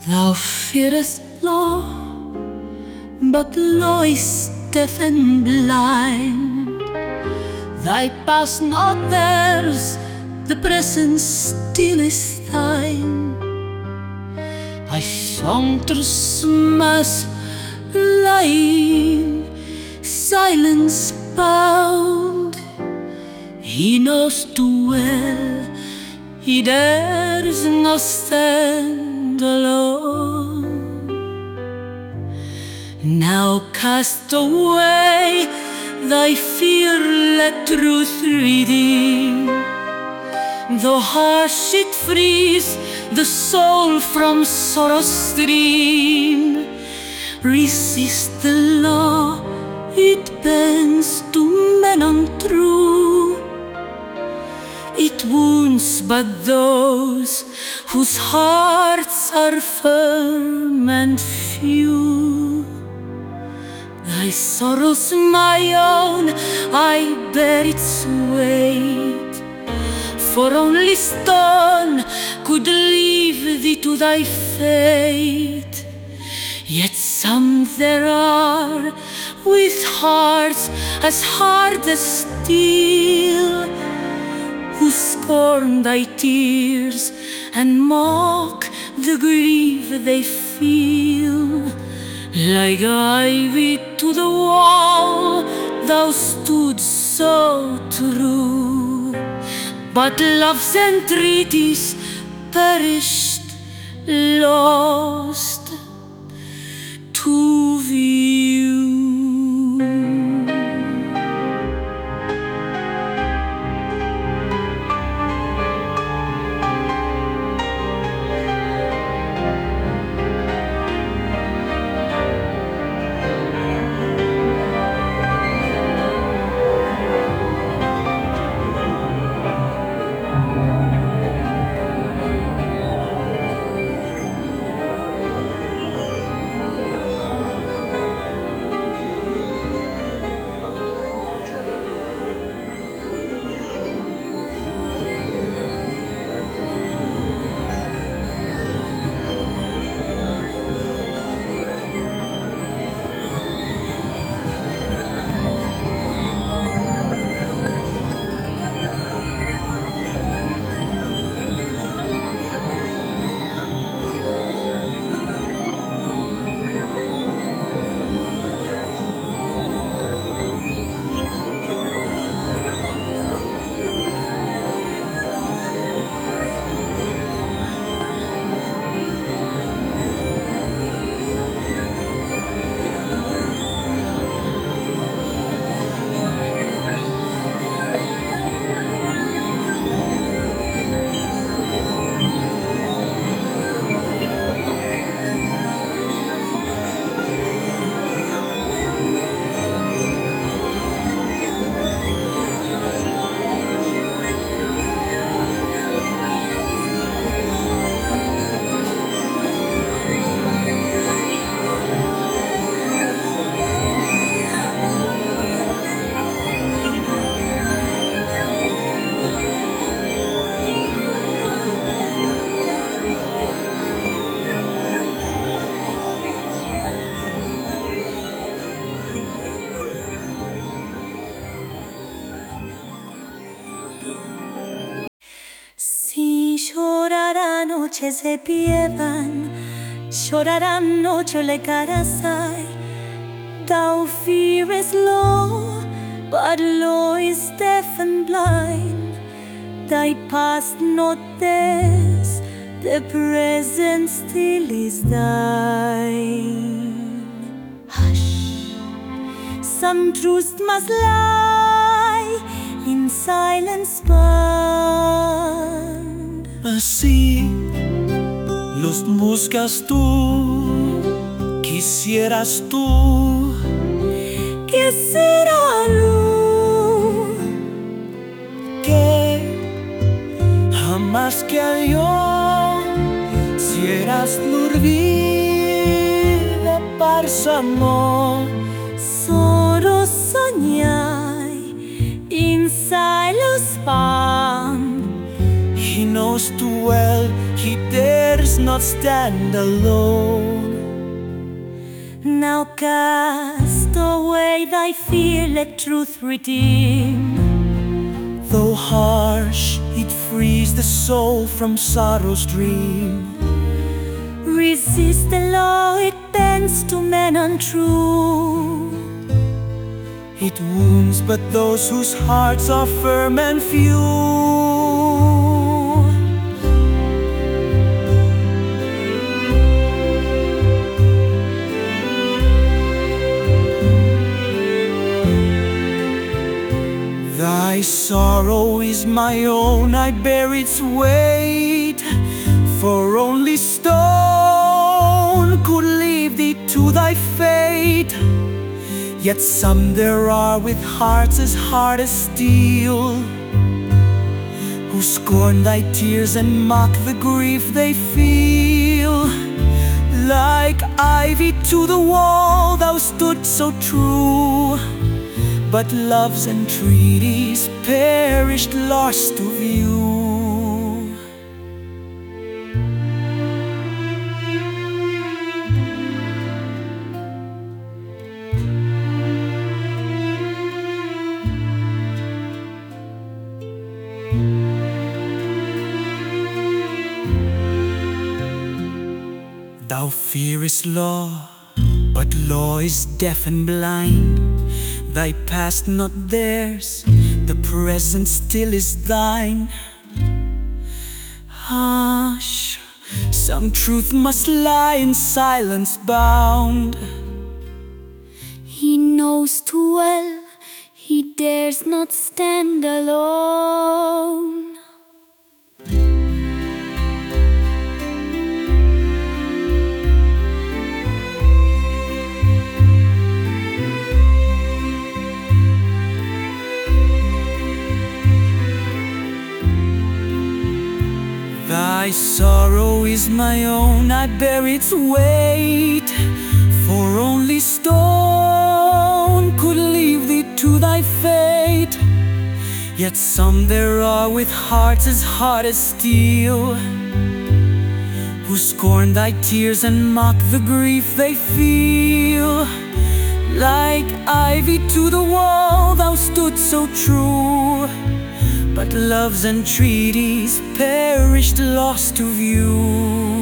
Thou fearest law, but law is deaf and blind. Thy past not theirs, the present still is thine. I saunters mass lying, silence bound. He knows too well, he dares not stand alone. Now cast away thy fear, let truth redeem. Though harsh it frees the soul from sorrow's stream, resist the law, it bends to men untrue. It wounds but those whose hearts are firm and few. Thy sorrow's my own, I bear its weight, for only stone could leave thee to thy fate. Yet some there are with hearts as hard as steel, who scorn thy tears and mock the grief they feel. Like ivy to the wall, thou stood so true, but love's entreaties perished, lost to view. Si llorarán noches de pievan, llorarán noches le carasai. Thou fearest law, but law is deaf and blind. Thy past not theirs, the present still is thine. Hush, some truths must lie in silence bound. Así los buscas tú, quisieras tú que será luz, que jamás que yo si eras l'urvida parsamo solo sognai in silence bound. no knows too well he dares not stand alone. Now cast away thy fear, let truth redeem. Though harsh, it frees the soul from sorrow's dream. Resist the law, it bends to men untrue. It wounds but those whose hearts are firm and few. Thy sorrow is my own, I bear its weight. For only stone could leave thee to thy fate. Yet some there are with hearts as hard as steel, who scorn thy tears and mock the grief they feel. Like ivy to the wall thou stood so true, but love's entreaties perished, lost to view. Thou fearest law, but law is deaf and blind. Thy past not theirs, the present still is thine. Hush, some truth must lie in silence bound. He knows too well, he dares not stand alone. Thy sorrow is my own, I bear its weight. For only stone could leave thee to thy fate. Yet some there are with hearts as hard as steel, who scorn thy tears and mock the grief they feel. Like ivy to the wall thou stood so true, but love's entreaties perished, lost to view.